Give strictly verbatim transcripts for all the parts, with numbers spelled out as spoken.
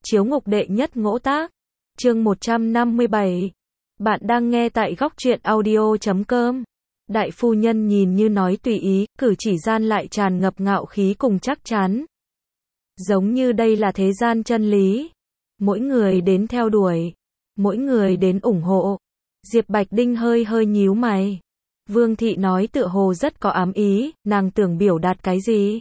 Chiếu ngục đệ nhất ngỗ tác. Chương một trăm năm mươi bảy. Bạn đang nghe tại góc truyện audio chấm com. Đại phu nhân nhìn như nói tùy ý, cử chỉ gian lại tràn ngập ngạo khí cùng chắc chắn. Giống như đây là thế gian chân lý. Mỗi người đến theo đuổi. Mỗi người đến ủng hộ. Diệp Bạch Đinh hơi hơi nhíu mày. Vương thị nói tựa hồ rất có ám ý, nàng tưởng biểu đạt cái gì?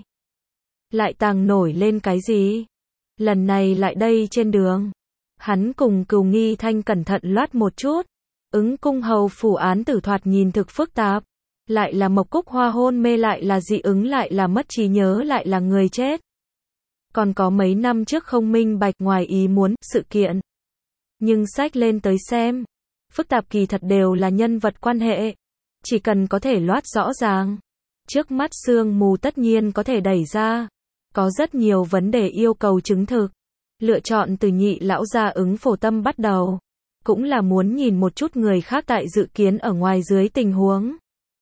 Lại tàng nổi lên cái gì? Lần này lại đây trên đường. Hắn cùng Cừu Nghi Thanh cẩn thận loát một chút. Ứng cung hầu phủ án tử thoạt nhìn thực phức tạp. Lại là Mộc Cúc Hoa hôn mê, lại là dị ứng, lại là mất trí nhớ, lại là người chết. Còn có mấy năm trước không minh bạch ngoài ý muốn, sự kiện. Nhưng sách lên tới xem. Phức tạp kỳ thật đều là nhân vật quan hệ. Chỉ cần có thể loát rõ ràng. Trước mắt sương mù tất nhiên có thể đẩy ra. Có rất nhiều vấn đề yêu cầu chứng thực. Lựa chọn từ nhị lão gia Ứng Phổ Tâm bắt đầu. Cũng là muốn nhìn một chút người khác tại dự kiến ở ngoài dưới tình huống.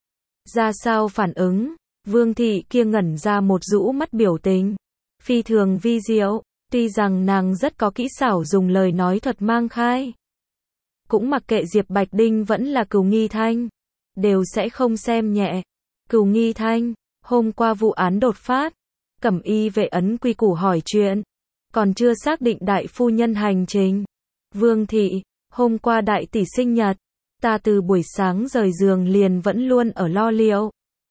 Ra sao phản ứng. Vương thị kia ngẩn ra một rũ mắt biểu tình. Phi thường vi diệu. Tuy rằng nàng rất có kỹ xảo dùng lời nói thuật mang khai. Cũng mặc kệ Diệp Bạch Đinh vẫn là Cừu Nghi Thanh. Đều sẽ không xem nhẹ. Cừu Nghi Thanh, hôm qua vụ án đột phát. Cẩm y vệ ấn quy củ hỏi chuyện. Còn chưa xác định đại phu nhân hành trình. Vương thị, hôm qua đại tỷ sinh nhật. Ta từ buổi sáng rời giường liền vẫn luôn ở lo liệu.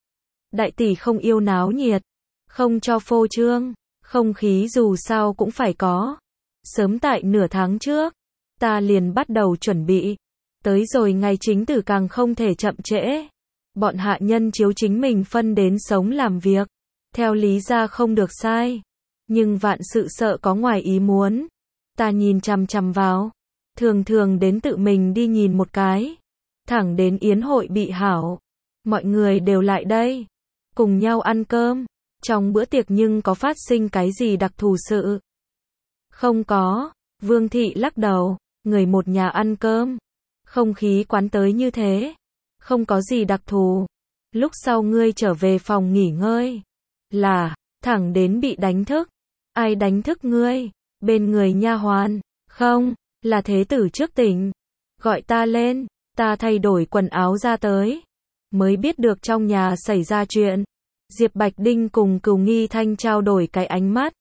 Đại tỷ không yêu náo nhiệt. Không cho phô trương. Không khí dù sao cũng phải có. Sớm tại nửa tháng trước. Ta liền bắt đầu chuẩn bị. Tới rồi ngày chính tử càng không thể chậm trễ. Bọn hạ nhân chiếu chính mình phân đến sống làm việc. Theo lý ra không được sai. Nhưng vạn sự sợ có ngoài ý muốn. Ta nhìn chằm chằm vào. Thường thường đến tự mình đi nhìn một cái. Thẳng đến yến hội bị hảo. Mọi người đều lại đây. Cùng nhau ăn cơm. Trong bữa tiệc nhưng có phát sinh cái gì đặc thù sự? Không có. Vương thị lắc đầu. Người một nhà ăn cơm. Không khí quán tới như thế. Không có gì đặc thù. Lúc sau ngươi trở về phòng nghỉ ngơi. Là, thẳng đến bị đánh thức. Ai đánh thức ngươi? Bên người nha hoàn. Không, là thế tử trước tỉnh. Gọi ta lên, ta thay đổi quần áo ra tới. Mới biết được trong nhà xảy ra chuyện. Diệp Bạch Đinh cùng Cừu Nghi Thanh trao đổi cái ánh mắt.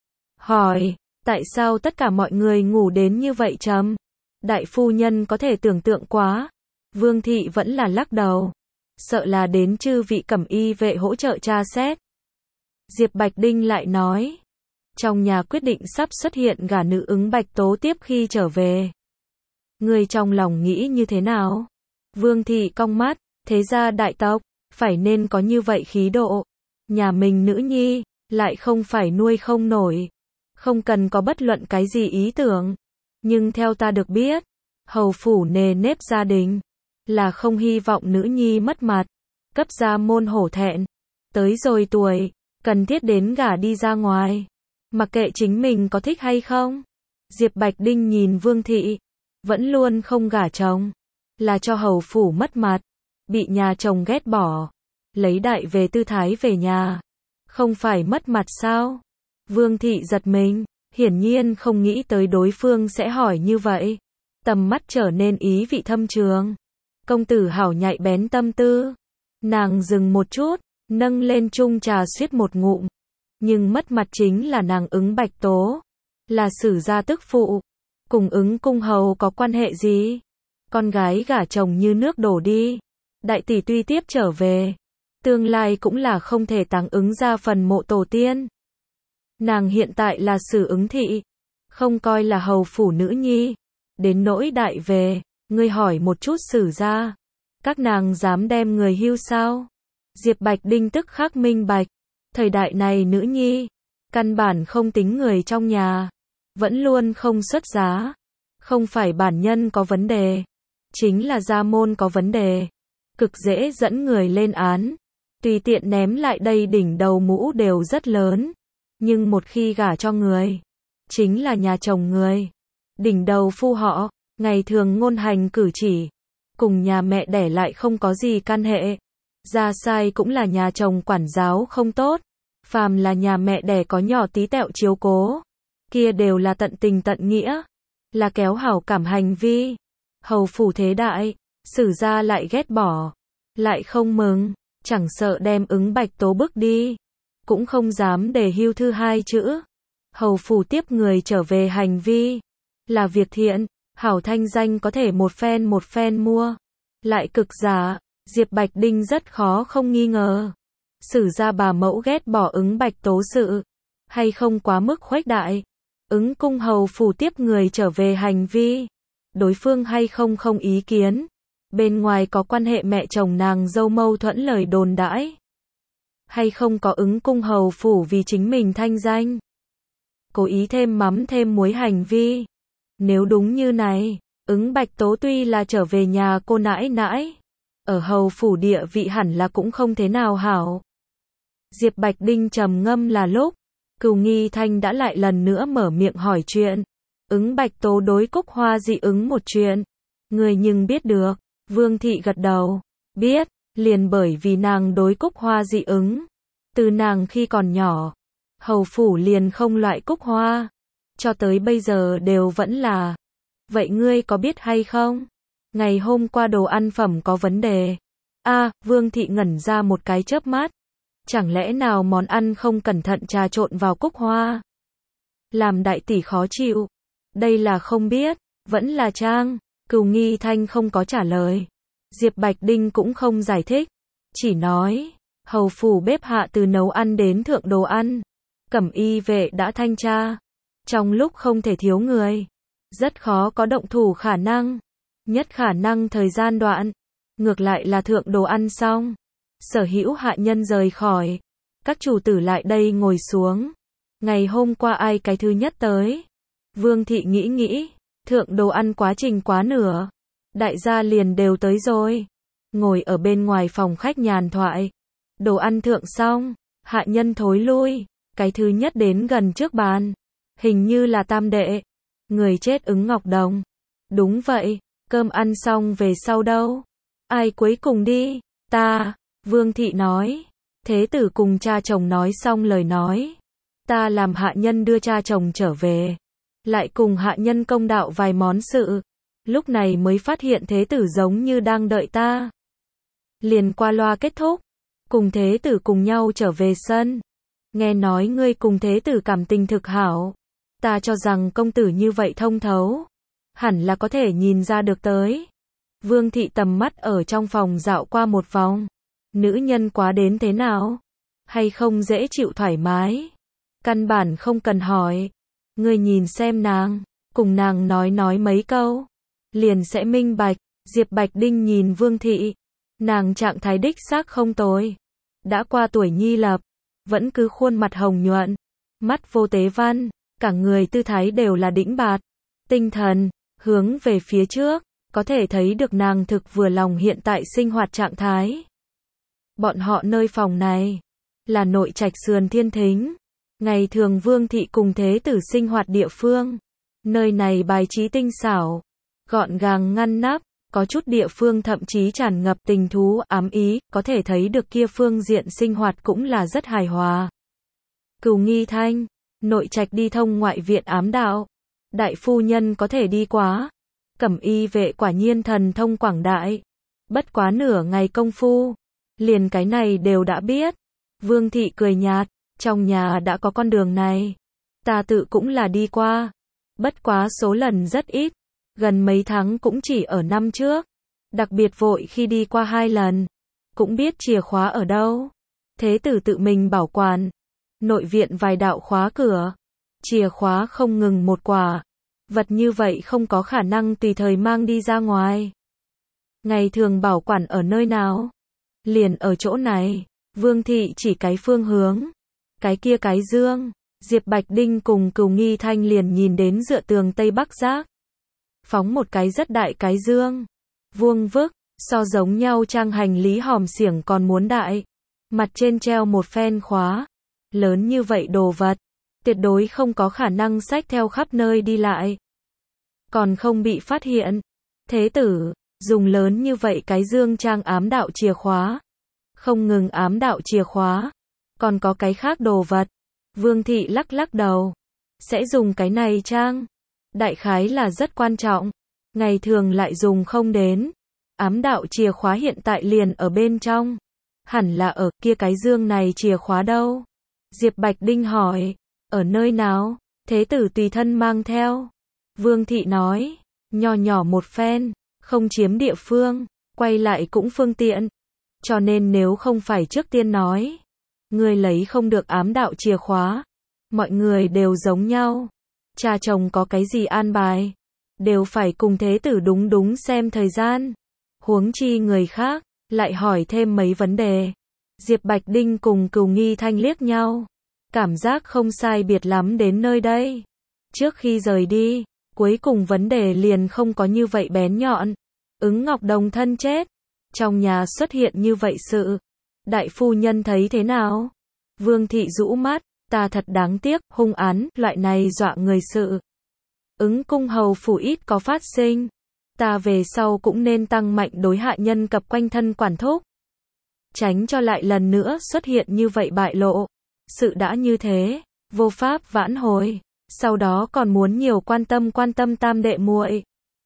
Hỏi, tại sao tất cả mọi người ngủ đến như vậy chấm? Đại phu nhân có thể tưởng tượng quá. Vương thị vẫn là lắc đầu. Sợ là đến chư vị cẩm y vệ hỗ trợ tra xét. Diệp Bạch Đinh lại nói. Trong nhà quyết định sắp xuất hiện gả nữ Ứng Bạch Tố tiếp khi trở về. Người trong lòng nghĩ như thế nào? Vương thị cong mắt. Thế ra đại tộc, phải nên có như vậy khí độ. Nhà mình nữ nhi, lại không phải nuôi không nổi. Không cần có bất luận cái gì ý tưởng. Nhưng theo ta được biết, hầu phủ nề nếp gia đình. Là không hy vọng nữ nhi mất mặt. Cấp gia môn hổ thẹn. Tới rồi tuổi, cần thiết đến gả đi ra ngoài. Mặc kệ chính mình có thích hay không. Diệp Bạch Đinh nhìn Vương thị. Vẫn luôn không gả chồng. Là cho hầu phủ mất mặt. Bị nhà chồng ghét bỏ. Lấy đại về tư thái về nhà. Không phải mất mặt sao? Vương thị giật mình. Hiển nhiên không nghĩ tới đối phương sẽ hỏi như vậy. Tầm mắt trở nên ý vị thâm trường. Công tử hảo nhạy bén tâm tư. Nàng dừng một chút. Nâng lên chung trà suýt một ngụm. Nhưng mất mặt chính là nàng Ứng Bạch Tố. Là sử gia tức phụ. Cùng Ứng cung hầu có quan hệ gì? Con gái gả chồng như nước đổ đi. Đại tỷ tuy tiếp trở về. Tương lai cũng là không thể táng Ứng ra phần mộ tổ tiên. Nàng hiện tại là sử Ứng thị. Không coi là hầu phủ nữ nhi. Đến nỗi đại về. Ngươi hỏi một chút sử gia. Các nàng dám đem người hưu sao? Diệp Bạch Đinh tức khắc minh bạch. Thời đại này nữ nhi. Căn bản không tính người trong nhà. Vẫn luôn không xuất giá. Không phải bản nhân có vấn đề. Chính là gia môn có vấn đề. Cực dễ dẫn người lên án. Tùy tiện ném lại đây đỉnh đầu mũ đều rất lớn. Nhưng một khi gả cho người. Chính là nhà chồng người. Đỉnh đầu phu họ. Ngày thường ngôn hành cử chỉ. Cùng nhà mẹ đẻ lại không có gì can hệ. Ra sai cũng là nhà chồng quản giáo không tốt. Phàm là nhà mẹ đẻ có nhỏ tí tẹo chiếu cố. kia đều là tận tình tận nghĩa, là kéo hảo cảm hành vi. Hầu phủ thế đại, Sử gia lại ghét bỏ, lại không mừng, chẳng sợ đem Ứng Bạch Tố bức đi, cũng không dám để hưu thư hai chữ. Hầu phủ tiếp người trở về hành vi, là việc thiện, hảo thanh danh có thể một phen một phen mua, lại cực giả, Diệp Bạch Đinh rất khó không nghi ngờ. Sử gia bà mẫu ghét bỏ Ứng Bạch Tố sự, hay không quá mức khuếch đại. Ứng cung hầu phủ tiếp người trở về hành vi, đối phương hay không không ý kiến. Bên ngoài có quan hệ mẹ chồng nàng dâu mâu thuẫn lời đồn đãi, hay không có ứng cung hầu phủ vì chính mình thanh danh, cố ý thêm mắm thêm muối hành vi. Nếu đúng như này, Ứng Bạch Tố tuy là trở về nhà cô nãi nãi, ở hầu phủ địa vị hẳn là cũng không thế nào hảo. Diệp Bạch Đinh trầm ngâm là lúc, Cửu Nghi Thanh đã lại lần nữa mở miệng hỏi chuyện. Ứng Bạch Tố đối Cúc Hoa dị ứng một chuyện, người nhưng biết được. Vương thị gật đầu, biết, liền bởi vì nàng đối Cúc Hoa dị ứng. Từ nàng khi còn nhỏ, hầu phủ liền không loại Cúc Hoa, cho tới bây giờ đều vẫn là. Vậy ngươi có biết hay không? Ngày hôm qua đồ ăn phẩm có vấn đề. A, à, Vương thị ngẩn ra một cái chớp mắt. Chẳng lẽ nào món ăn không cẩn thận trà trộn vào Cúc Hoa? Làm đại tỷ khó chịu. Đây là không biết, vẫn là trang. Cửu Nghi Thanh không có trả lời. Diệp Bạch Đinh cũng không giải thích, chỉ nói, hầu phủ bếp hạ từ nấu ăn đến thượng đồ ăn, cẩm y vệ đã thanh tra. Trong lúc không thể thiếu người, rất khó có động thủ khả năng. Nhất khả năng thời gian đoạn, ngược lại là thượng đồ ăn xong, sở hữu hạ nhân rời khỏi, các chủ tử lại đây ngồi xuống. Ngày hôm qua ai cái thứ nhất tới? Vương thị nghĩ nghĩ, thượng đồ ăn quá trình quá nửa, đại gia liền đều tới rồi, ngồi ở bên ngoài phòng khách nhàn thoại. Đồ ăn thượng xong, hạ nhân thối lui, cái thứ nhất đến gần trước bàn, hình như là tam đệ, người chết Ứng Ngọc Đồng. Đúng vậy, cơm ăn xong về sau đâu? Ai cuối cùng đi? Ta, Vương thị nói. Thế tử cùng cha chồng nói xong lời nói, ta làm hạ nhân đưa cha chồng trở về, lại cùng hạ nhân công đạo vài món sự, lúc này mới phát hiện thế tử giống như đang đợi ta. Liền qua loa kết thúc, cùng thế tử cùng nhau trở về sân. Nghe nói ngươi cùng thế tử cảm tình thực hảo, ta cho rằng công tử như vậy thông thấu, hẳn là có thể nhìn ra được tới. Vương thị tầm mắt ở trong phòng dạo qua một vòng, nữ nhân quá đến thế nào? Hay không dễ chịu thoải mái? Căn bản không cần hỏi. Ngươi nhìn xem nàng, cùng nàng nói nói mấy câu, liền sẽ minh bạch. Diệp Bạch Đinh nhìn Vương thị, nàng trạng thái đích xác không tồi, đã qua tuổi nhi lập, vẫn cứ khuôn mặt hồng nhuận, mắt vô tế văn, cả người tư thái đều là đĩnh bạt, tinh thần, hướng về phía trước, có thể thấy được nàng thực vừa lòng hiện tại sinh hoạt trạng thái. Bọn họ nơi phòng này, là nội trạch sườn thiên thính. Ngày thường Vương thị cùng thế tử sinh hoạt địa phương, nơi này bài trí tinh xảo, gọn gàng ngăn nắp, có chút địa phương thậm chí tràn ngập tình thú ám ý, có thể thấy được kia phương diện sinh hoạt cũng là rất hài hòa. Cửu Nghi Thanh, nội trạch đi thông ngoại viện ám đạo, đại phu nhân có thể đi quá, cẩm y vệ quả nhiên thần thông quảng đại, bất quá nửa ngày công phu, liền cái này đều đã biết. Vương thị cười nhạt, trong nhà đã có con đường này, ta tự cũng là đi qua, bất quá số lần rất ít, gần mấy tháng cũng chỉ ở năm trước, đặc biệt vội khi đi qua hai lần, cũng biết chìa khóa ở đâu, thế tử tự mình bảo quản, nội viện vài đạo khóa cửa, chìa khóa không ngừng một quả, vật như vậy không có khả năng tùy thời mang đi ra ngoài. Ngày thường bảo quản ở nơi nào? Liền ở chỗ này. Vương thị chỉ cái phương hướng, cái kia cái dương. Diệp Bạch Đinh cùng Cửu Nghi Thanh liền nhìn đến dựa tường Tây Bắc Giác, phóng một cái rất đại cái dương, vuông vức, so giống nhau trang hành lý hòm xiểng còn muốn đại, mặt trên treo một phen khóa, lớn như vậy đồ vật, tuyệt đối không có khả năng xách theo khắp nơi đi lại, còn không bị phát hiện. Thế tử, dùng lớn như vậy cái dương trang ám đạo chìa khóa, không ngừng ám đạo chìa khóa, còn có cái khác đồ vật. Vương thị lắc lắc đầu, sẽ dùng cái này trang. Đại khái là rất quan trọng, ngày thường lại dùng không đến. Ám đạo chìa khóa hiện tại liền ở bên trong. Hẳn là ở kia cái dương này chìa khóa đâu? Diệp Bạch Đinh hỏi, ở nơi nào? Thế tử tùy thân mang theo. Vương thị nói, nho nhỏ một phen, không chiếm địa phương, quay lại cũng phương tiện. Cho nên nếu không phải trước tiên nói, người lấy không được ám đạo chìa khóa, mọi người đều giống nhau. Cha chồng có cái gì an bài, đều phải cùng thế tử đúng đúng xem thời gian. Huống chi người khác, lại hỏi thêm mấy vấn đề. Diệp Bạch Đinh cùng Cửu Nghi Thanh liếc nhau. Cảm giác không sai biệt lắm đến nơi đây. Trước khi rời đi, cuối cùng vấn đề liền không có như vậy bén nhọn. Ứng Ngọc Đồng thân chết. Trong nhà xuất hiện như vậy sự. Đại phu nhân thấy thế nào? Vương thị rũ mắt. Ta thật đáng tiếc, hung án, loại này dọa người sự. Ứng cung hầu phủ ít có phát sinh. Ta về sau cũng nên tăng mạnh đối hạ nhân cập quanh thân quản thúc. Tránh cho lại lần nữa xuất hiện như vậy bại lộ. Sự đã như thế, vô pháp vãn hồi. Sau đó còn muốn nhiều quan tâm quan tâm tam đệ muội.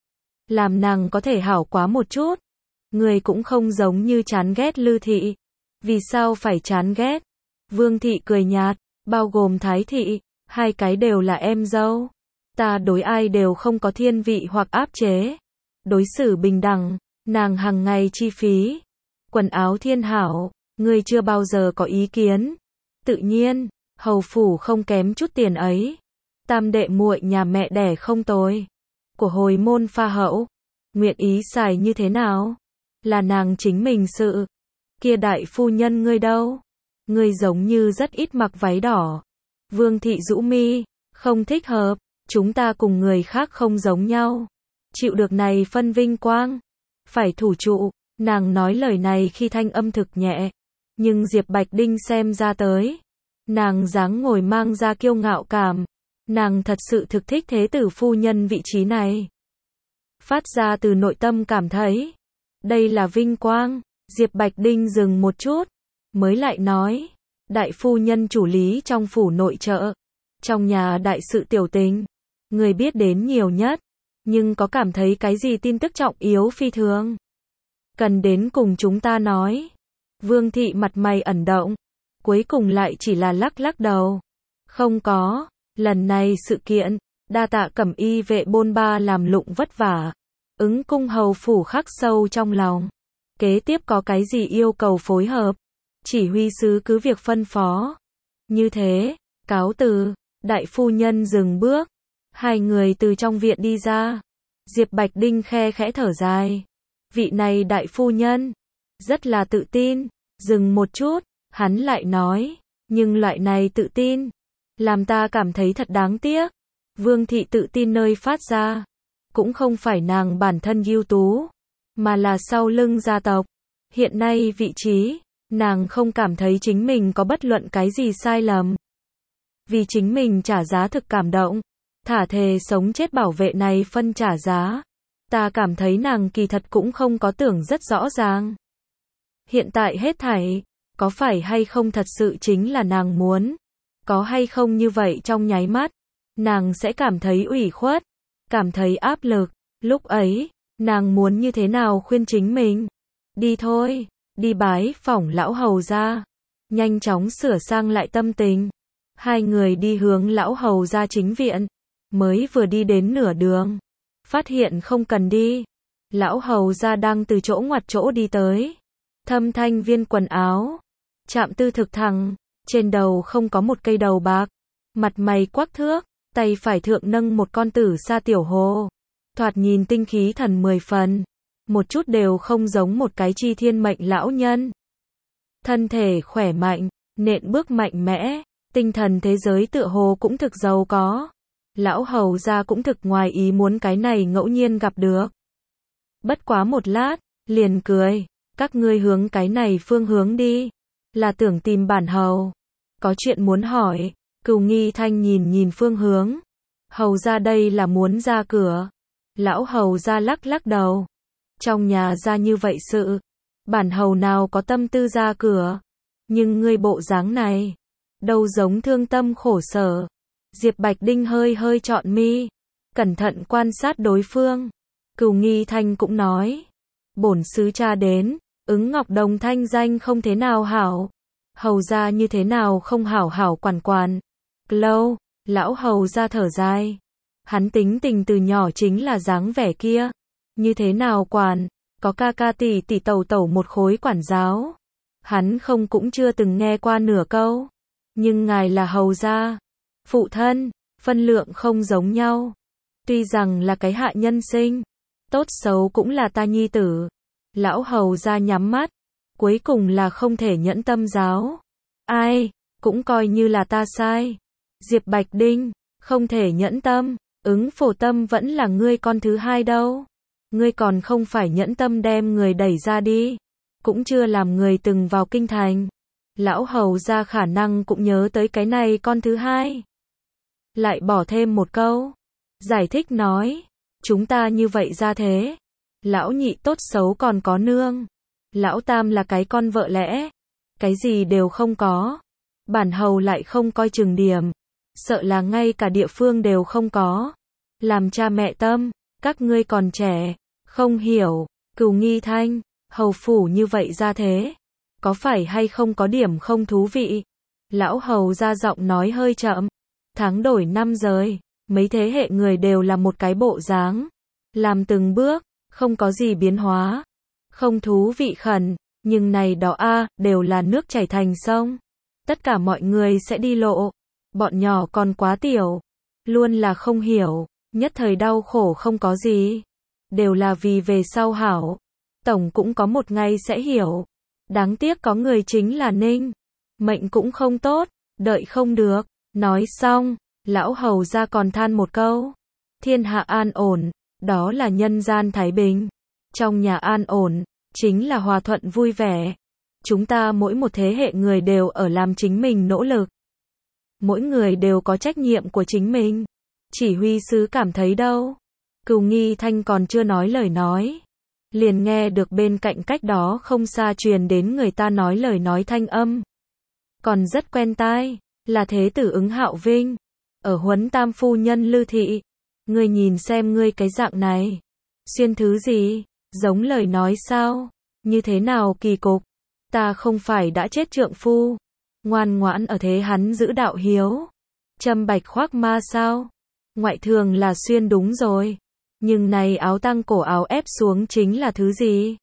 Làm nàng có thể hảo quá một chút. Người cũng không giống như chán ghét Lư thị. Vì sao phải chán ghét? Vương thị cười nhạt, bao gồm Thái thị, hai cái đều là em dâu. Ta đối ai đều không có thiên vị hoặc áp chế. Đối xử bình đẳng, nàng hàng ngày chi phí. Quần áo thiên hảo, ngươi chưa bao giờ có ý kiến. Tự nhiên, hầu phủ không kém chút tiền ấy. Tam đệ muội nhà mẹ đẻ không tồi. Của hồi môn pha hậu, nguyện ý xài như thế nào? Là nàng chính mình sự. Kia đại phu nhân ngươi đâu? Ngươi giống như rất ít mặc váy đỏ. Vương thị rũ mi, không thích hợp, chúng ta cùng người khác không giống nhau. Chịu được này phân vinh quang, phải thủ trụ. Nàng nói lời này khi thanh âm thực nhẹ, nhưng Diệp Bạch Đinh xem ra tới. Nàng dáng ngồi mang ra kiêu ngạo cảm. Nàng thật sự thực thích thế tử phu nhân vị trí này. Phát ra từ nội tâm cảm thấy, đây là vinh quang. Diệp Bạch Đinh dừng một chút, mới lại nói, đại phu nhân chủ lý trong phủ nội trợ. Trong nhà đại sự tiểu tình, người biết đến nhiều nhất, nhưng có cảm thấy cái gì tin tức trọng yếu phi thường? Cần đến cùng chúng ta nói. Vương thị mặt mày ẩn động, cuối cùng lại chỉ là lắc lắc đầu. Không có, lần này sự kiện, đa tạ Cẩm Y vệ bôn ba làm lụng vất vả. Ứng cung hầu phủ khắc sâu trong lòng. Kế tiếp có cái gì yêu cầu phối hợp, chỉ huy sứ cứ việc phân phó. Như thế, cáo từ, đại phu nhân dừng bước. Hai người từ trong viện đi ra. Diệp Bạch Đinh khe khẽ thở dài. Vị này đại phu nhân, rất là tự tin. Dừng một chút, hắn lại nói, nhưng loại này tự tin, làm ta cảm thấy thật đáng tiếc. Vương thị tự tin nơi phát ra, cũng không phải nàng bản thân ưu tú, mà là sau lưng gia tộc. Hiện nay vị trí, nàng không cảm thấy chính mình có bất luận cái gì sai lầm. Vì chính mình trả giá thực cảm động, thả thề sống chết bảo vệ này phân trả giá. Ta cảm thấy nàng kỳ thật cũng không có tưởng rất rõ ràng. Hiện tại hết thảy, có phải hay không thật sự chính là nàng muốn. Có hay không như vậy trong nháy mắt, nàng sẽ cảm thấy ủy khuất, cảm thấy áp lực. Lúc ấy, nàng muốn như thế nào khuyên chính mình? Đi thôi, đi bái phỏng lão hầu ra. Nhanh chóng sửa sang lại tâm tình. Hai người đi hướng lão hầu ra chính viện. Mới vừa đi đến nửa đường, phát hiện không cần đi. Lão hầu ra đang từ chỗ ngoặt chỗ đi tới. Thâm thanh viên quần áo, chạm tư thực thẳng, trên đầu không có một cây đầu bạc. Mặt mày quắc thước, tay phải thượng nâng một con tử sa tiểu hồ. Thoạt nhìn tinh khí thần mười phần. Một chút đều không giống một cái chi thiên mệnh lão nhân. Thân thể khỏe mạnh, nện bước mạnh mẽ, tinh thần thế giới tựa hồ cũng thực giàu có. Lão hầu ra cũng thực ngoài ý muốn cái này ngẫu nhiên gặp được. Bất quá một lát, liền cười, các ngươi hướng cái này phương hướng đi, là tưởng tìm bản hầu. Có chuyện muốn hỏi. Cửu Nghi Thanh nhìn nhìn phương hướng. Hầu ra đây là muốn ra cửa. Lão hầu ra lắc lắc đầu. Trong nhà ra như vậy sự, bản hầu nào có tâm tư ra cửa. Nhưng ngươi bộ dáng này, đâu giống thương tâm khổ sở. Diệp Bạch Đinh hơi hơi trọn mi, cẩn thận quan sát đối phương. Cửu Nghi Thanh cũng nói, bổn sứ cha đến, ứng Ngọc Đồng thanh danh không thế nào hảo. Hầu gia như thế nào không hảo hảo quản quản. Lâu, lão hầu gia thở dài. Hắn tính tình từ nhỏ chính là dáng vẻ kia. Như thế nào quản, có ca ca tỷ tỷ tẩu tẩu một khối quản giáo. Hắn không cũng chưa từng nghe qua nửa câu. Nhưng ngài là hầu gia, phụ thân, phân lượng không giống nhau. Tuy rằng là cái hạ nhân sinh, tốt xấu cũng là ta nhi tử. Lão hầu gia nhắm mắt, cuối cùng là không thể nhẫn tâm giáo. Ai, cũng coi như là ta sai. Diệp Bạch Đinh, không thể nhẫn tâm, ứng phổ tâm vẫn là ngươi con thứ hai đâu. Ngươi còn không phải nhẫn tâm đem người đẩy ra đi. Cũng chưa làm người từng vào kinh thành. Lão hầu gia khả năng cũng nhớ tới cái này con thứ hai. Lại bỏ thêm một câu. Giải thích nói, chúng ta như vậy ra thế. Lão nhị tốt xấu còn có nương. Lão tam là cái con vợ lẽ. Cái gì đều không có. Bản hầu lại không coi chừng điểm. Sợ là ngay cả địa phương đều không có. Làm cha mẹ tâm, các ngươi còn trẻ, không hiểu. Cửu Nghi Thanh, hầu phủ như vậy ra thế. Có phải hay không có điểm không thú vị? Lão hầu ra giọng nói hơi chậm. Tháng đổi năm rời, mấy thế hệ người đều là một cái bộ dáng. Làm từng bước, không có gì biến hóa. Không thú vị khẩn, nhưng này đó a đều là nước chảy thành sông. Tất cả mọi người sẽ đi lộ. Bọn nhỏ còn quá tiểu. Luôn là không hiểu, nhất thời đau khổ không có gì. Đều là vì về sau hảo. Tổng cũng có một ngày sẽ hiểu. Đáng tiếc có người chính là Ninh. Mệnh cũng không tốt, đợi không được. Nói xong, lão hầu ra còn than một câu. Thiên hạ an ổn, đó là nhân gian thái bình. Trong nhà an ổn, chính là hòa thuận vui vẻ. Chúng ta mỗi một thế hệ người đều ở làm chính mình nỗ lực. Mỗi người đều có trách nhiệm của chính mình. Chỉ huy sứ cảm thấy đâu. Cửu Nghi Thanh còn chưa nói lời nói. Liền nghe được bên cạnh cách đó không xa truyền đến người ta nói lời nói thanh âm. Còn rất quen tai, là thế tử ứng Hạo Vinh. Ở Huấn Tam phu nhân Lư Thị. Ngươi nhìn xem ngươi cái dạng này. Xuyên thứ gì? Giống lời nói sao? Như thế nào kỳ cục? Ta không phải đã chết trượng phu. Ngoan ngoãn ở thế hắn giữ đạo hiếu. Châm bạch khoác ma sao? Ngoại thường là xuyên đúng rồi. Nhưng này áo tăng cổ áo ép xuống chính là thứ gì?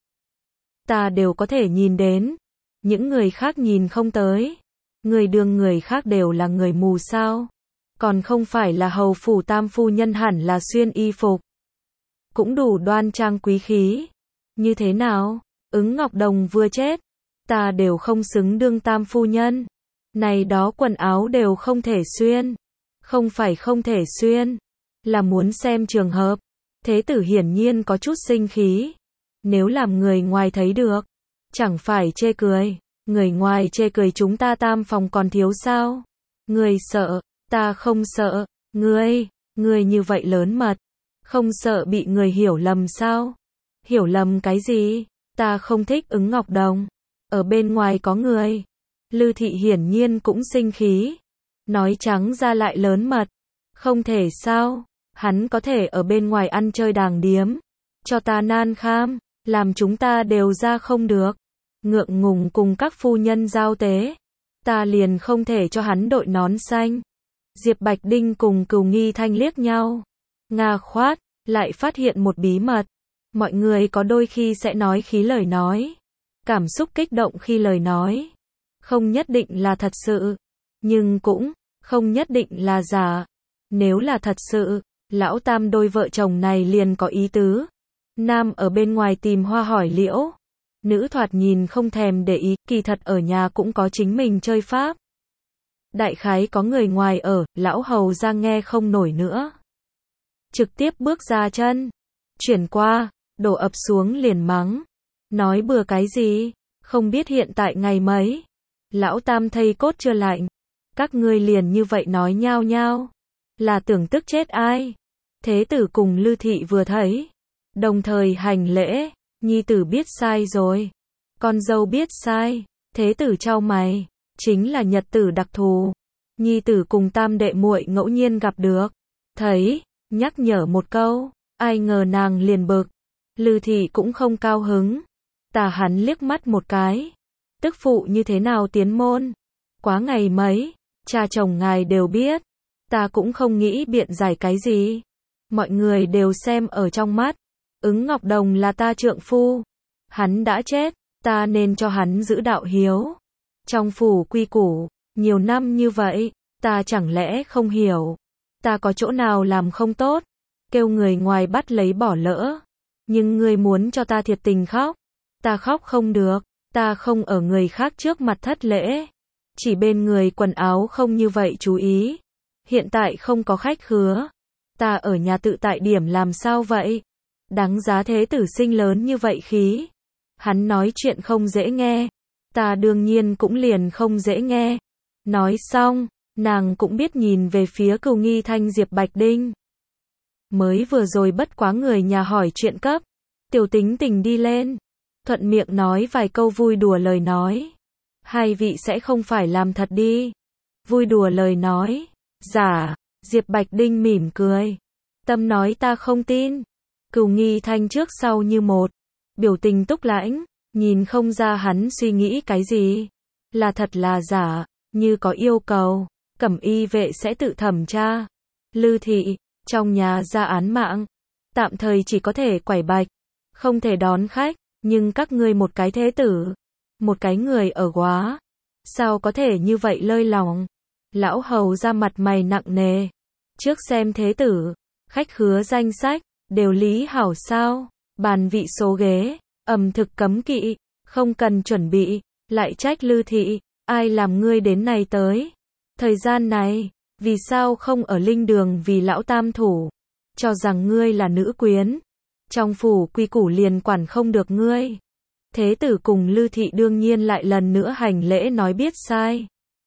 Ta đều có thể nhìn đến. Những người khác nhìn không tới. Người đương người khác đều là người mù sao? Còn không phải là hầu phủ tam phu nhân hẳn là xuyên y phục. Cũng đủ đoan trang quý khí. Như thế nào? Ứng Ngọc Đồng vừa chết. Ta đều không xứng đương tam phu nhân. Này đó quần áo đều không thể xuyên. Không phải không thể xuyên. Là muốn xem trường hợp. Thế tử hiển nhiên có chút sinh khí. Nếu làm người ngoài thấy được. Chẳng phải chê cười. Người ngoài chê cười chúng ta tam phòng còn thiếu sao? Người sợ. Ta không sợ. Ngươi. Ngươi như vậy lớn mật. Không sợ bị người hiểu lầm sao? Hiểu lầm cái gì? Ta không thích ứng Ngọc Đồng. Ở bên ngoài có người. Lư Thị hiển nhiên cũng sinh khí. Nói trắng ra lại lớn mật. Không thể sao? Hắn có thể ở bên ngoài ăn chơi đàng điếm. Cho ta nan kham. Làm chúng ta đều ra không được. Ngượng ngùng cùng các phu nhân giao tế. Ta liền không thể cho hắn đội nón xanh. Diệp Bạch Đinh cùng Cửu Nghi Thanh liếc nhau. Nga khoát, lại phát hiện một bí mật. Mọi người có đôi khi sẽ nói khí lời nói. Cảm xúc kích động khi lời nói. Không nhất định là thật sự. Nhưng cũng không nhất định là giả. Nếu là thật sự, lão tam đôi vợ chồng này liền có ý tứ. Nam ở bên ngoài tìm hoa hỏi liễu. Nữ thoạt nhìn không thèm để ý, kỳ thật ở nhà cũng có chính mình chơi pháp. Đại khái có người ngoài ở, lão hầu ra nghe không nổi nữa. Trực tiếp bước ra chân. Chuyển qua, đổ ập xuống liền mắng. Nói bừa cái gì? Không biết hiện tại ngày mấy. Lão tam thây cốt chưa lạnh. Các ngươi liền như vậy nói nhao nhao. Là tưởng tức chết ai? Thế tử cùng Lư Thị vừa thấy. Đồng thời hành lễ. Nhi tử biết sai rồi. Con dâu biết sai. Thế tử chau mày. Chính là nhật tử đặc thù. nhi tử cùng tam đệ muội ngẫu nhiên gặp được, thấy, nhắc nhở một câu, ai ngờ nàng liền bực. Lư thị cũng không cao hứng, tà hắn liếc mắt một cái, tức phụ như thế nào tiến môn, quá ngày mấy, cha chồng ngài đều biết, ta cũng không nghĩ biện giải cái gì, mọi người đều xem ở trong mắt, Ứng Ngọc Đồng là ta trượng phu, hắn đã chết, ta nên cho hắn giữ đạo hiếu, trong phủ quy củ, nhiều năm như vậy, ta chẳng lẽ không hiểu, ta có chỗ nào làm không tốt, kêu người ngoài bắt lấy bỏ lỡ, nhưng ngươi muốn cho ta thiệt tình khóc, ta khóc không được, ta không ở người khác trước mặt thất lễ, chỉ bên người quần áo không như vậy chú ý, hiện tại không có khách khứa, ta ở nhà tự tại điểm làm sao vậy, đáng giá thế tử sinh lớn như vậy khí, hắn nói chuyện không dễ nghe, ta đương nhiên cũng liền không dễ nghe, nói xong, nàng cũng biết nhìn về phía Cửu Nghi Thanh Diệp Bạch Đinh. Mới vừa rồi bất quá người nhà hỏi chuyện cấp, tiểu tính tình đi lên, thuận miệng nói vài câu vui đùa lời nói. Hai vị sẽ không phải làm thật đi. Vui đùa lời nói. Giả, Diệp Bạch Đinh mỉm cười. Tâm nói ta không tin. Cửu Nghi Thanh trước sau như một. Biểu tình túc lãnh, nhìn không ra hắn suy nghĩ cái gì. Là thật là giả, như có yêu cầu, Cẩm Y vệ sẽ tự thẩm tra. Lư thị, trong nhà ra án mạng, tạm thời chỉ có thể quẩy bạch, không thể đón khách, nhưng các ngươi một cái thế tử, một cái người ở góa, sao có thể như vậy lơi lòng. Lão hầu ra mặt mày nặng nề, trước xem thế tử, khách khứa danh sách, đều lý hảo sao, bàn vị số ghế, ẩm thực cấm kỵ, không cần chuẩn bị, lại trách Lư thị, ai làm ngươi đến này tới. Thời gian này, vì sao không ở linh đường vì lão tam thủ, cho rằng ngươi là nữ quyến, trong phủ quy củ liền quản không được ngươi. Thế tử cùng Lư thị đương nhiên lại lần nữa hành lễ nói biết sai.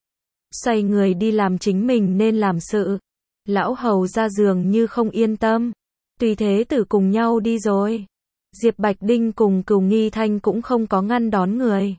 Xoay người đi làm chính mình nên làm sự. Lão hầu ra giường như không yên tâm. Tùy thế tử cùng nhau đi rồi. Diệp Bạch Đinh cùng Cửu Nghi Thanh cũng không có ngăn đón người.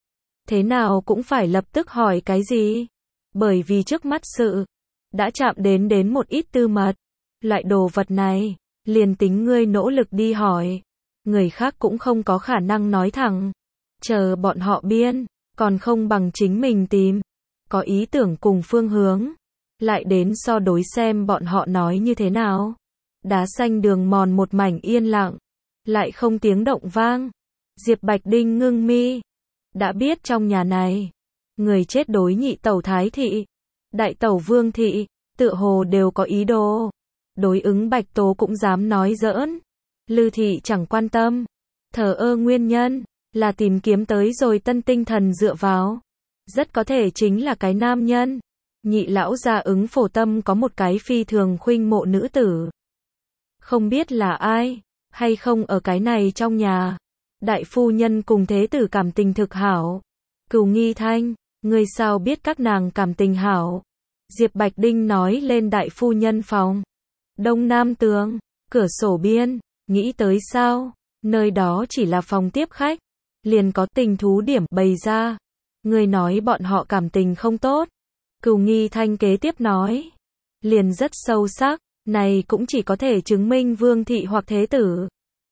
Thế nào cũng phải lập tức hỏi cái gì. Bởi vì trước mắt sự, đã chạm đến đến một ít tư mật. Loại đồ vật này, liền tính ngươi nỗ lực đi hỏi. Người khác cũng không có khả năng nói thẳng. Chờ bọn họ biên, còn không bằng chính mình tìm. Có ý tưởng cùng phương hướng. Lại đến so đối xem bọn họ nói như thế nào. Đá xanh đường mòn một mảnh yên lặng. Lại không tiếng động vang. Diệp Bạch Đinh ngưng mi. Đã biết trong nhà này, người chết đối nhị tẩu Thái thị, đại tẩu Vương thị, tựa hồ đều có ý đồ. Đối ứng Bạch Tố cũng dám nói giỡn. Lư thị chẳng quan tâm, thờ ơ nguyên nhân, là tìm kiếm tới rồi tân tinh thần dựa vào. Rất có thể chính là cái nam nhân. Nhị lão gia Ứng Phổ Tâm có một cái phi thường khuynh mộ nữ tử. Không biết là ai, hay không ở cái này trong nhà. Đại phu nhân cùng thế tử cảm tình thực hảo. Cửu Nghi Thanh, ngươi sao biết các nàng cảm tình hảo. Diệp Bạch Đinh nói lên đại phu nhân phòng. Đông Nam tường, cửa sổ biên. Nghĩ tới sao, nơi đó chỉ là phòng tiếp khách, liền có tình thú điểm bày ra. Người nói bọn họ cảm tình không tốt. Cửu Nghi Thanh kế tiếp nói, liền rất sâu sắc, này cũng chỉ có thể chứng minh Vương thị hoặc thế tử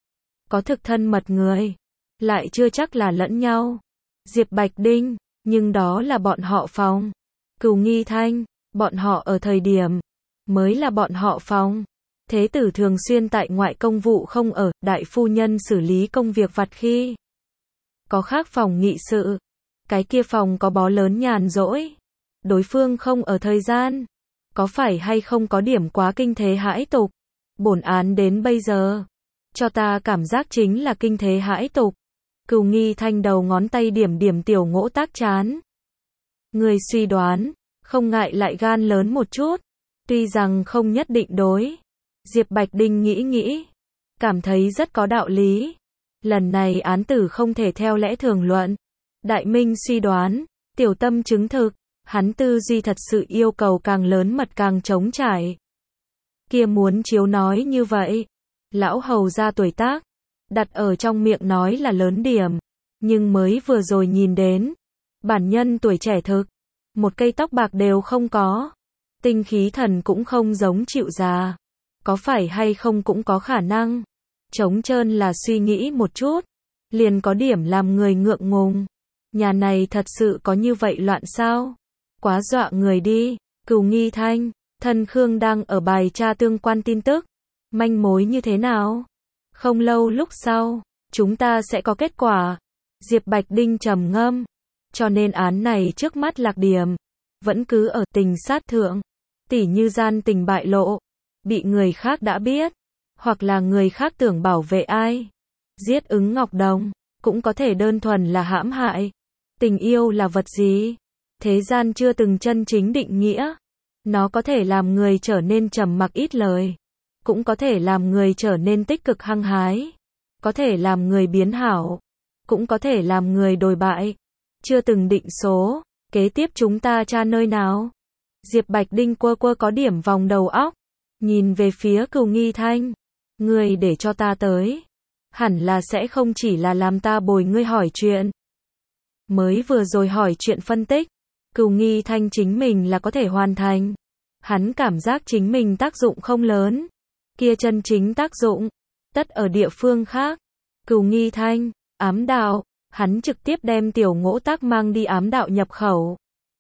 có thực thân mật người, lại chưa chắc là lẫn nhau. Diệp Bạch Đinh, nhưng đó là bọn họ phòng. Cửu Nghi Thanh, bọn họ ở thời điểm mới là bọn họ phòng. Thế tử thường xuyên tại ngoại công vụ không ở, đại phu nhân xử lý công việc vặt khi có khác phòng nghị sự. Cái kia phòng có bó lớn nhàn rỗi. Đối phương không ở thời gian. Có phải hay không có điểm quá kinh thế hãi tục? Bổn án đến bây giờ, cho ta cảm giác chính là kinh thế hãi tục. Cửu Nghi Thanh đầu ngón tay điểm điểm tiểu ngỗ tác chán. Người suy đoán, không ngại lại gan lớn một chút. Tuy rằng không nhất định đối. Diệp Bạch Đinh nghĩ nghĩ, cảm thấy rất có đạo lý. Lần này án tử không thể theo lẽ thường luận. Đại Minh suy đoán, tiểu tâm chứng thực, hắn tư duy thật sự yêu cầu càng lớn mật càng trống trải. Kia muốn chiếu nói như vậy, lão hầu ra tuổi tác, đặt ở trong miệng nói là lớn điểm, nhưng mới vừa rồi nhìn đến, bản nhân tuổi trẻ thực, một cây tóc bạc đều không có. Tinh khí thần cũng không giống chịu già. Có phải hay không cũng có khả năng. Trống trơn là suy nghĩ một chút, liền có điểm làm người ngượng ngùng. Nhà này thật sự có như vậy loạn sao? Quá dọa người đi. Cửu Nghi Thanh, thân Khương đang ở bài tra tương quan tin tức. Manh mối như thế nào? Không lâu lúc sau, chúng ta sẽ có kết quả. Diệp Bạch Đinh trầm ngâm. Cho nên án này trước mắt lạc điểm, vẫn cứ ở tình sát thượng. Tỉ như gian tình bại lộ, bị người khác đã biết, hoặc là người khác tưởng bảo vệ ai. Giết ứng Ngọc Đồng, cũng có thể đơn thuần là hãm hại. Tình yêu là vật gì? Thế gian chưa từng chân chính định nghĩa. Nó có thể làm người trở nên trầm mặc ít lời, cũng có thể làm người trở nên tích cực hăng hái, có thể làm người biến hảo, cũng có thể làm người đồi bại. Chưa từng định số. Kế tiếp chúng ta tra nơi nào? Diệp Bạch Đinh quơ quơ có điểm vòng đầu óc, nhìn về phía Cửu Nghi Thanh. Người để cho ta tới, hẳn là sẽ không chỉ là làm ta bồi ngươi hỏi chuyện. Mới vừa rồi hỏi chuyện phân tích, Cửu Nghi Thanh chính mình là có thể hoàn thành. Hắn cảm giác chính mình tác dụng không lớn. Kia chân chính tác dụng, tất ở địa phương khác. Cửu Nghi Thanh, ám đạo, hắn trực tiếp đem Tiểu Ngỗ Tác mang đi ám đạo nhập khẩu.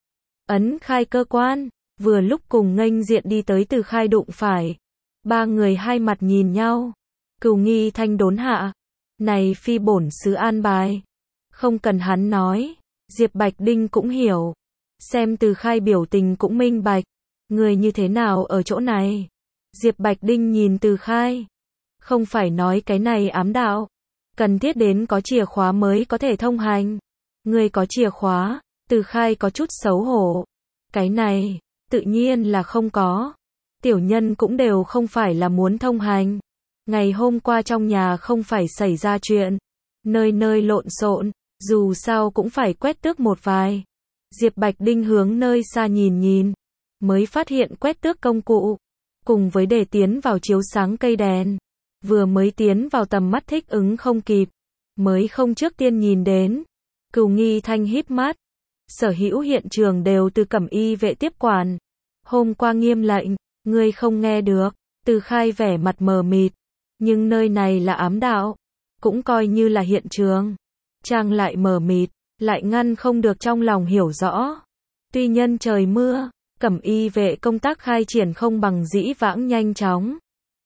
Ấn khai cơ quan, vừa lúc cùng nghênh diện đi tới Từ Khai đụng phải. Ba người hai mặt nhìn nhau. Cửu Nghi Thanh đốn hạ. Này phi bổn sứ an bài. Không cần hắn nói, Diệp Bạch Đinh cũng hiểu. Xem Từ Khai biểu tình cũng minh bạch. Người như thế nào ở chỗ này? Diệp Bạch Đinh nhìn Từ Khai. Không phải nói cái này ám đạo, cần thiết đến có chìa khóa mới có thể thông hành. Người có chìa khóa? Từ Khai có chút xấu hổ. Cái này, tự nhiên là không có. Tiểu nhân cũng đều không phải là muốn thông hành. Ngày hôm qua trong nhà không phải xảy ra chuyện. Nơi nơi lộn xộn, dù sao cũng phải quét tước một vài. Diệp Bạch Đinh hướng nơi xa nhìn nhìn, mới phát hiện quét tước công cụ, cùng với để tiến vào chiếu sáng cây đèn. Vừa mới tiến vào tầm mắt thích ứng không kịp, mới không trước tiên nhìn đến. Cửu Nghi Thanh híp mắt. Sở hữu hiện trường đều từ Cẩm Y vệ tiếp quản. Hôm qua nghiêm lệnh, ngươi không nghe được. Từ Khai vẻ mặt mờ mịt. Nhưng nơi này là ám đạo, cũng coi như là hiện trường. Trang lại mờ mịt, lại ngăn không được trong lòng hiểu rõ. Tuy nhân trời mưa, Cẩm Y vệ công tác khai triển không bằng dĩ vãng nhanh chóng.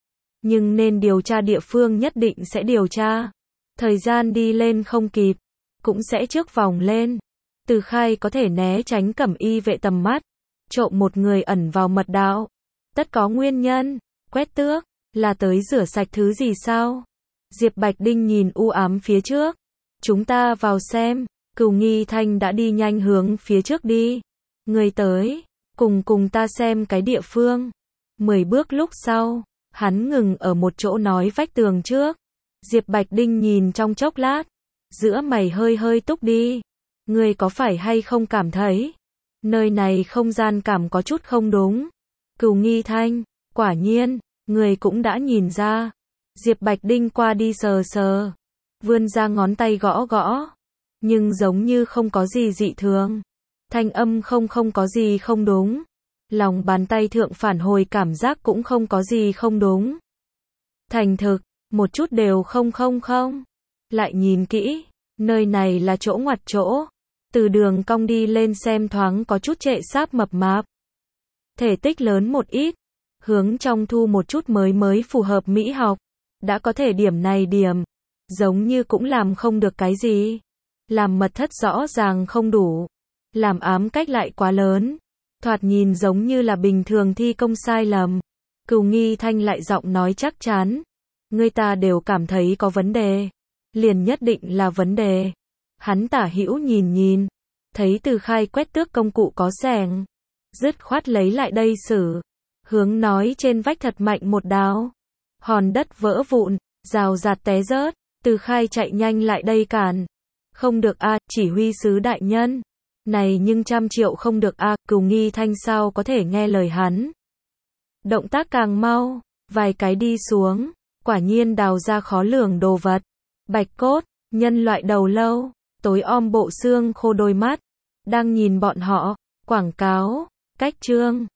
Nhưng nên điều tra địa phương nhất định sẽ điều tra. Thời gian đi lên không kịp, cũng sẽ trước vòng lên. Từ Khai có thể né tránh Cẩm Y vệ tầm mắt, trộm một người ẩn vào mật đạo. Tất có nguyên nhân. Quét tước, là tới rửa sạch thứ gì sao? Diệp Bạch Đinh nhìn u ám phía trước. Chúng ta vào xem. Cửu Nghi Thanh đã đi nhanh hướng phía trước đi. Người tới, cùng cùng ta xem cái địa phương. Mười bước lúc sau, hắn ngừng ở một chỗ nói vách tường trước. Diệp Bạch Đinh nhìn trong chốc lát, giữa mày hơi hơi túc đi. Người có phải hay không cảm thấy nơi này không gian cảm có chút không đúng? Cửu Nghi Thanh, quả nhiên, người cũng đã nhìn ra. Diệp Bạch Đinh qua đi sờ sờ, vươn ra ngón tay gõ gõ, nhưng giống như không có gì dị thường. Thanh âm không không có gì không đúng. Lòng bàn tay thượng phản hồi cảm giác cũng không có gì không đúng. Thành thực, một chút đều không không không. Lại nhìn kỹ, nơi này là chỗ ngoặt chỗ. Từ đường cong đi lên xem thoáng có chút trệ sáp mập mạp. Thể tích lớn một ít, hướng trong thu một chút mới mới phù hợp mỹ học. Đã có thể điểm này điểm, giống như cũng làm không được cái gì. Làm mật thất rõ ràng không đủ, làm ám cách lại quá lớn. Thoạt nhìn giống như là bình thường thi công sai lầm. Cửu Nghi Thanh lại giọng nói chắc chắn. Người ta đều cảm thấy có vấn đề, liền nhất định là vấn đề. Hắn tả hữu nhìn nhìn, thấy Từ Khai quét tước công cụ có xẻng, dứt khoát lấy lại đây xử, hướng nói trên vách thật mạnh một đao. Hòn đất vỡ vụn, rào rạt té rớt. Từ Khai chạy nhanh lại đây cản. Không được a, chỉ huy sứ đại nhân. Này nhưng trăm triệu không được a, Cửu Nghi Thanh sao có thể nghe lời hắn. Động tác càng mau, vài cái đi xuống, quả nhiên đào ra khó lường đồ vật. Bạch cốt, nhân loại đầu lâu, tối om bộ xương khô đôi mắt, đang nhìn bọn họ. Quảng cáo, cách chương